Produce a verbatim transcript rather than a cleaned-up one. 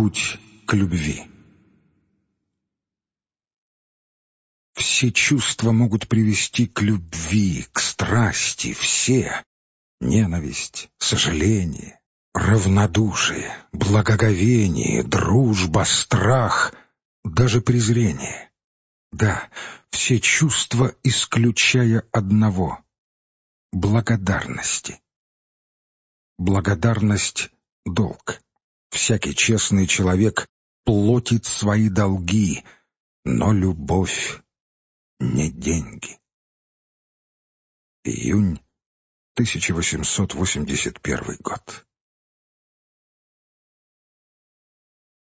Путь к любви. Все чувства могут привести к любви, к страсти, все. Ненависть, сожаление, равнодушие, благоговение, дружба, страх, даже презрение. Да, все чувства, исключая одного — благодарности. Благодарность — долг. Всякий честный человек платит свои долги, но любовь не деньги. Июнь тысяча восемьсот восемьдесят первый год.